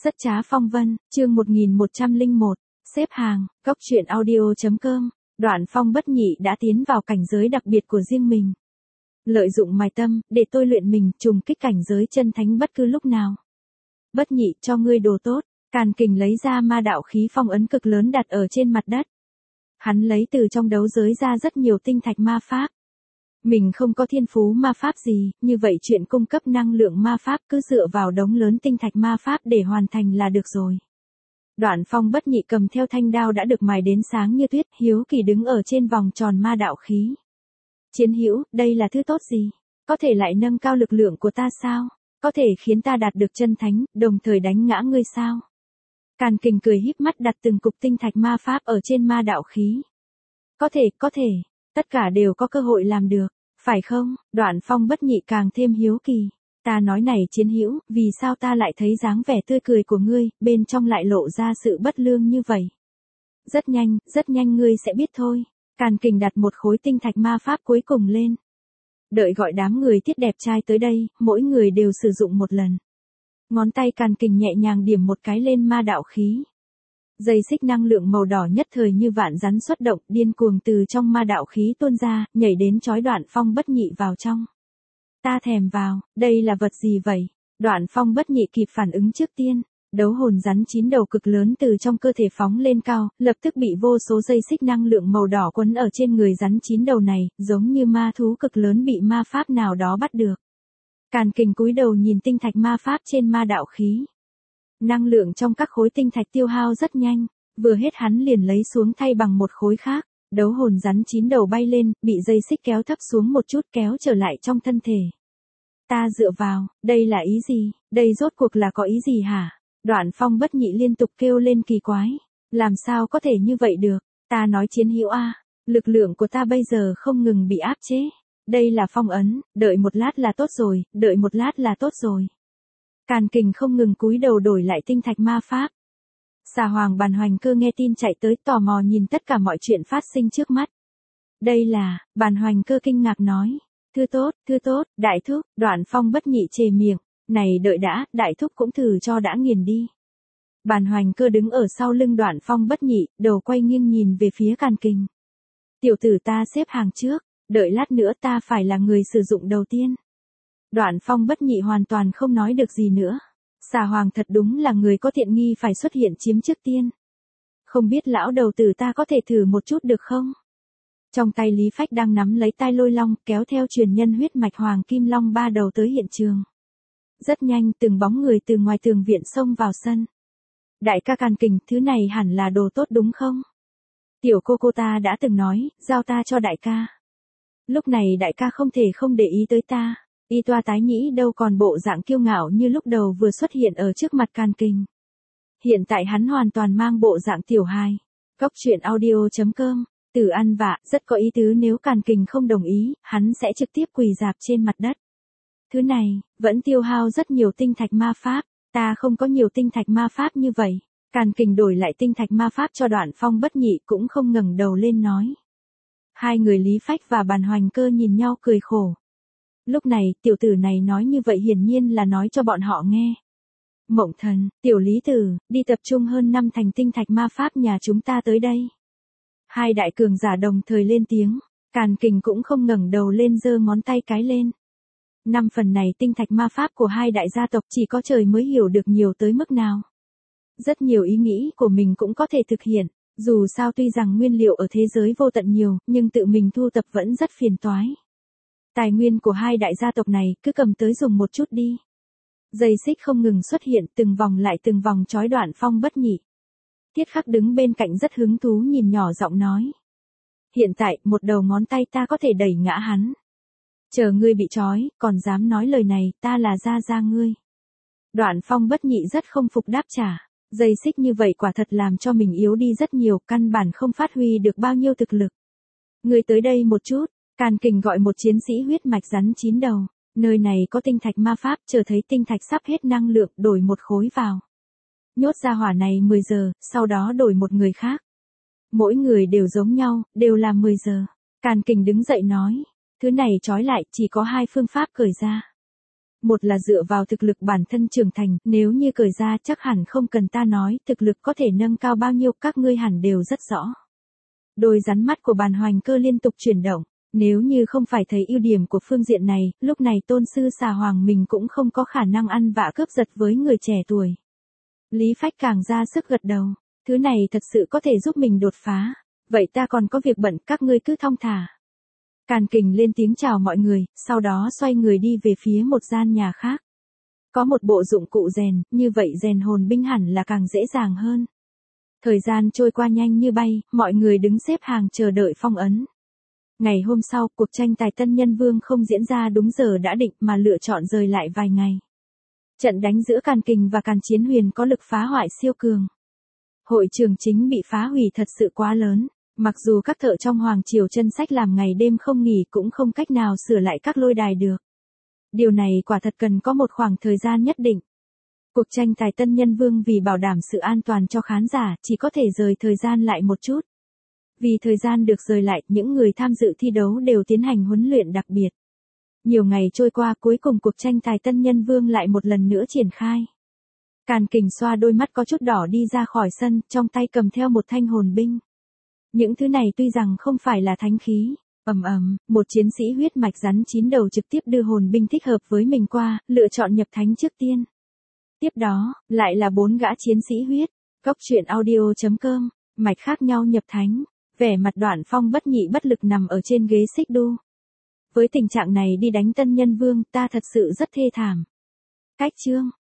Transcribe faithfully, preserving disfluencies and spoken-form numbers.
Rất trá phong vân, chương một nghìn một trăm lẻ một, xếp hàng, góc truyện audio.com, Đoạn Phong Bất Nhị đã tiến vào cảnh giới đặc biệt của riêng mình. Lợi dụng mài tâm, để tôi luyện mình, trùng kích cảnh giới chân thánh bất cứ lúc nào. Bất Nhị, cho ngươi đồ tốt. Càn Kình lấy ra ma đạo khí phong ấn cực lớn đặt ở trên mặt đất. Hắn lấy từ trong đấu giới ra rất nhiều tinh thạch ma pháp. Mình không có thiên phú ma pháp gì, như vậy chuyện cung cấp năng lượng ma pháp cứ dựa vào đống lớn tinh thạch ma pháp để hoàn thành là được rồi. Đoạn Phong Bất Nhị cầm theo thanh đao đã được mài đến sáng như tuyết, hiếu kỳ đứng ở trên vòng tròn ma đạo khí. Chiến hữu, đây là thứ tốt gì? Có thể lại nâng cao lực lượng của ta sao? Có thể khiến ta đạt được chân thánh, đồng thời đánh ngã ngươi sao? Càn Kình cười híp mắt đặt từng cục tinh thạch ma pháp ở trên ma đạo khí. Có thể, có thể, tất cả đều có cơ hội làm được, phải không? Đoạn Phong Bất Nhị càng thêm hiếu kỳ. Ta nói này chiến hữu, vì sao ta lại thấy dáng vẻ tươi cười của ngươi, bên trong lại lộ ra sự bất lương như vậy? Rất nhanh, rất nhanh ngươi sẽ biết thôi. Càn Kình đặt một khối tinh thạch ma pháp cuối cùng lên. Đợi gọi đám người thiết đẹp trai tới đây, mỗi người đều sử dụng một lần. Ngón tay Càn Kình nhẹ nhàng điểm một cái lên ma đạo khí. Dây xích năng lượng màu đỏ nhất thời như vạn rắn xuất động, điên cuồng từ trong ma đạo khí tuôn ra, nhảy đến chói Đoạn Phong Bất Nhị vào trong. Ta thèm vào, đây là vật gì vậy? Đoạn Phong Bất Nhị kịp phản ứng trước tiên. Đấu hồn rắn chín đầu cực lớn từ trong cơ thể phóng lên cao, lập tức bị vô số dây xích năng lượng màu đỏ quấn ở trên người rắn chín đầu này, giống như ma thú cực lớn bị ma pháp nào đó bắt được. Càn Kình cúi đầu nhìn tinh thạch ma pháp trên ma đạo khí. Năng lượng trong các khối tinh thạch tiêu hao rất nhanh, vừa hết hắn liền lấy xuống thay bằng một khối khác. Đấu hồn rắn chín đầu bay lên, bị dây xích kéo thấp xuống một chút kéo trở lại trong thân thể. Ta dựa vào, đây là ý gì, đây rốt cuộc là có ý gì hả? Đoạn Phong Bất Nhị liên tục kêu lên kỳ quái. Làm sao có thể như vậy được? Ta nói chiến hữu a, lực lượng của ta bây giờ không ngừng bị áp chế. Đây là phong ấn, đợi một lát là tốt rồi, đợi một lát là tốt rồi. Càn Kình không ngừng cúi đầu đổi lại tinh thạch ma pháp. Xà Hoàng Bàn Hoành Cơ nghe tin chạy tới tò mò nhìn tất cả mọi chuyện phát sinh trước mắt. Đây là, Bàn Hoành Cơ kinh ngạc nói. Thư tốt, thư tốt, đại thúc. Đoạn Phong Bất Nhị chề miệng. Này đợi đã, đại thúc cũng thử cho đã nghiền đi. Bàn Hoành Cơ đứng ở sau lưng Đoạn Phong Bất Nhị, đầu quay nghiêng nhìn về phía Càn Kình. Tiểu tử ta xếp hàng trước, đợi lát nữa ta phải là người sử dụng đầu tiên. Đoạn Phong Bất Nhị hoàn toàn không nói được gì nữa. Xà Hoàng thật đúng là người có thiện nghi phải xuất hiện chiếm trước tiên. Không biết lão đầu tử ta có thể thử một chút được không? Trong tay Lý Phách đang nắm lấy tai Lôi Long, kéo theo truyền nhân huyết mạch Hoàng Kim Long ba đầu tới hiện trường. Rất nhanh, từng bóng người từ ngoài tường viện xông vào sân. Đại ca Càn Kình, thứ này hẳn là đồ tốt đúng không? Tiểu cô cô ta đã từng nói, giao ta cho đại ca. Lúc này đại ca không thể không để ý tới ta. Y toa tái nhĩ đâu còn bộ dạng kiêu ngạo như lúc đầu vừa xuất hiện ở trước mặt Càn Kình. Hiện tại hắn hoàn toàn mang bộ dạng tiểu hài. Góc truyện audio.com, từ ăn vạ, rất có ý tứ nếu Càn Kình không đồng ý, hắn sẽ trực tiếp quỳ rạp trên mặt đất. Thứ này, vẫn tiêu hao rất nhiều tinh thạch ma pháp, ta không có nhiều tinh thạch ma pháp như vậy. Càn Kình đổi lại tinh thạch ma pháp cho Đoạn Phong Bất Nhị cũng không ngẩng đầu lên nói. Hai người Lý Phách và Bàn Hoành Cơ nhìn nhau cười khổ. Lúc này, tiểu tử này nói như vậy hiển nhiên là nói cho bọn họ nghe. Mộng Thần, tiểu Lý Tử, đi tập trung hơn năm thành tinh thạch ma pháp nhà chúng ta tới đây. Hai đại cường giả đồng thời lên tiếng, Càn Kình cũng không ngẩng đầu lên giơ ngón tay cái lên. Năm phần này tinh thạch ma pháp của hai đại gia tộc chỉ có trời mới hiểu được nhiều tới mức nào. Rất nhiều ý nghĩ của mình cũng có thể thực hiện, dù sao tuy rằng nguyên liệu ở thế giới vô tận nhiều, nhưng tự mình thu tập vẫn rất phiền toái. Tài nguyên của hai đại gia tộc này cứ cầm tới dùng một chút đi. Dây xích không ngừng xuất hiện từng vòng lại từng vòng chói Đoạn Phong Bất Nhị. Tiết Khắc đứng bên cạnh rất hứng thú nhìn nhỏ giọng nói. Hiện tại, một đầu ngón tay ta có thể đẩy ngã hắn. Chờ ngươi bị trói, còn dám nói lời này, ta là gia gia ngươi. Đoạn Phong Bất Nhị rất không phục đáp trả. Dây xích như vậy quả thật làm cho mình yếu đi rất nhiều, căn bản không phát huy được bao nhiêu thực lực. Ngươi tới đây một chút. Càn Kình gọi một chiến sĩ huyết mạch rắn chín đầu. Nơi này có tinh thạch ma pháp, chờ thấy tinh thạch sắp hết năng lượng, đổi một khối vào. Nhốt ra hỏa này mười giờ, sau đó đổi một người khác. Mỗi người đều giống nhau, đều là mười giờ. Càn Kình đứng dậy nói. Thứ này trói lại, chỉ có hai phương pháp cởi ra. Một là dựa vào thực lực bản thân trưởng thành, nếu như cởi ra chắc hẳn không cần ta nói, thực lực có thể nâng cao bao nhiêu các ngươi hẳn đều rất rõ. Đôi rắn mắt của Bàn Hoành Cơ liên tục chuyển động, nếu như không phải thấy ưu điểm của phương diện này, lúc này tôn sư xà hoàng mình cũng không có khả năng ăn vạ cướp giật với người trẻ tuổi. Lý Phách càng ra sức gật đầu, thứ này thật sự có thể giúp mình đột phá, vậy ta còn có việc bận, các ngươi cứ thong thả. Càn Kình lên tiếng chào mọi người, sau đó xoay người đi về phía một gian nhà khác. Có một bộ dụng cụ rèn, như vậy rèn hồn binh hẳn là càng dễ dàng hơn. Thời gian trôi qua nhanh như bay, mọi người đứng xếp hàng chờ đợi phong ấn. Ngày hôm sau, cuộc tranh tài Tân Nhân Vương không diễn ra đúng giờ đã định mà lựa chọn rời lại vài ngày. Trận đánh giữa Càn Kình và Càn Chiến Huyền có lực phá hoại siêu cường. Hội trường chính bị phá hủy thật sự quá lớn. Mặc dù các thợ trong Hoàng Triều chân sách làm ngày đêm không nghỉ cũng không cách nào sửa lại các lôi đài được. Điều này quả thật cần có một khoảng thời gian nhất định. Cuộc tranh tài Tân Nhân Vương vì bảo đảm sự an toàn cho khán giả chỉ có thể rời thời gian lại một chút. Vì thời gian được rời lại, những người tham dự thi đấu đều tiến hành huấn luyện đặc biệt. Nhiều ngày trôi qua, cuối cùng cuộc tranh tài Tân Nhân Vương lại một lần nữa triển khai. Càn Kình xoa đôi mắt có chút đỏ đi ra khỏi sân, trong tay cầm theo một thanh hồn binh. Những thứ này tuy rằng không phải là thánh khí, ầm ầm, một chiến sĩ huyết mạch rắn chín đầu trực tiếp đưa hồn binh thích hợp với mình qua, lựa chọn nhập thánh trước tiên. Tiếp đó, lại là bốn gã chiến sĩ huyết, Cốc truyện audio chấm com, mạch khác nhau nhập thánh, vẻ mặt Đoạn Phong bất nhị bất lực nằm ở trên ghế xích đu. Với tình trạng này đi đánh Tân Nhân Vương ta thật sự rất thê thảm. Cách chương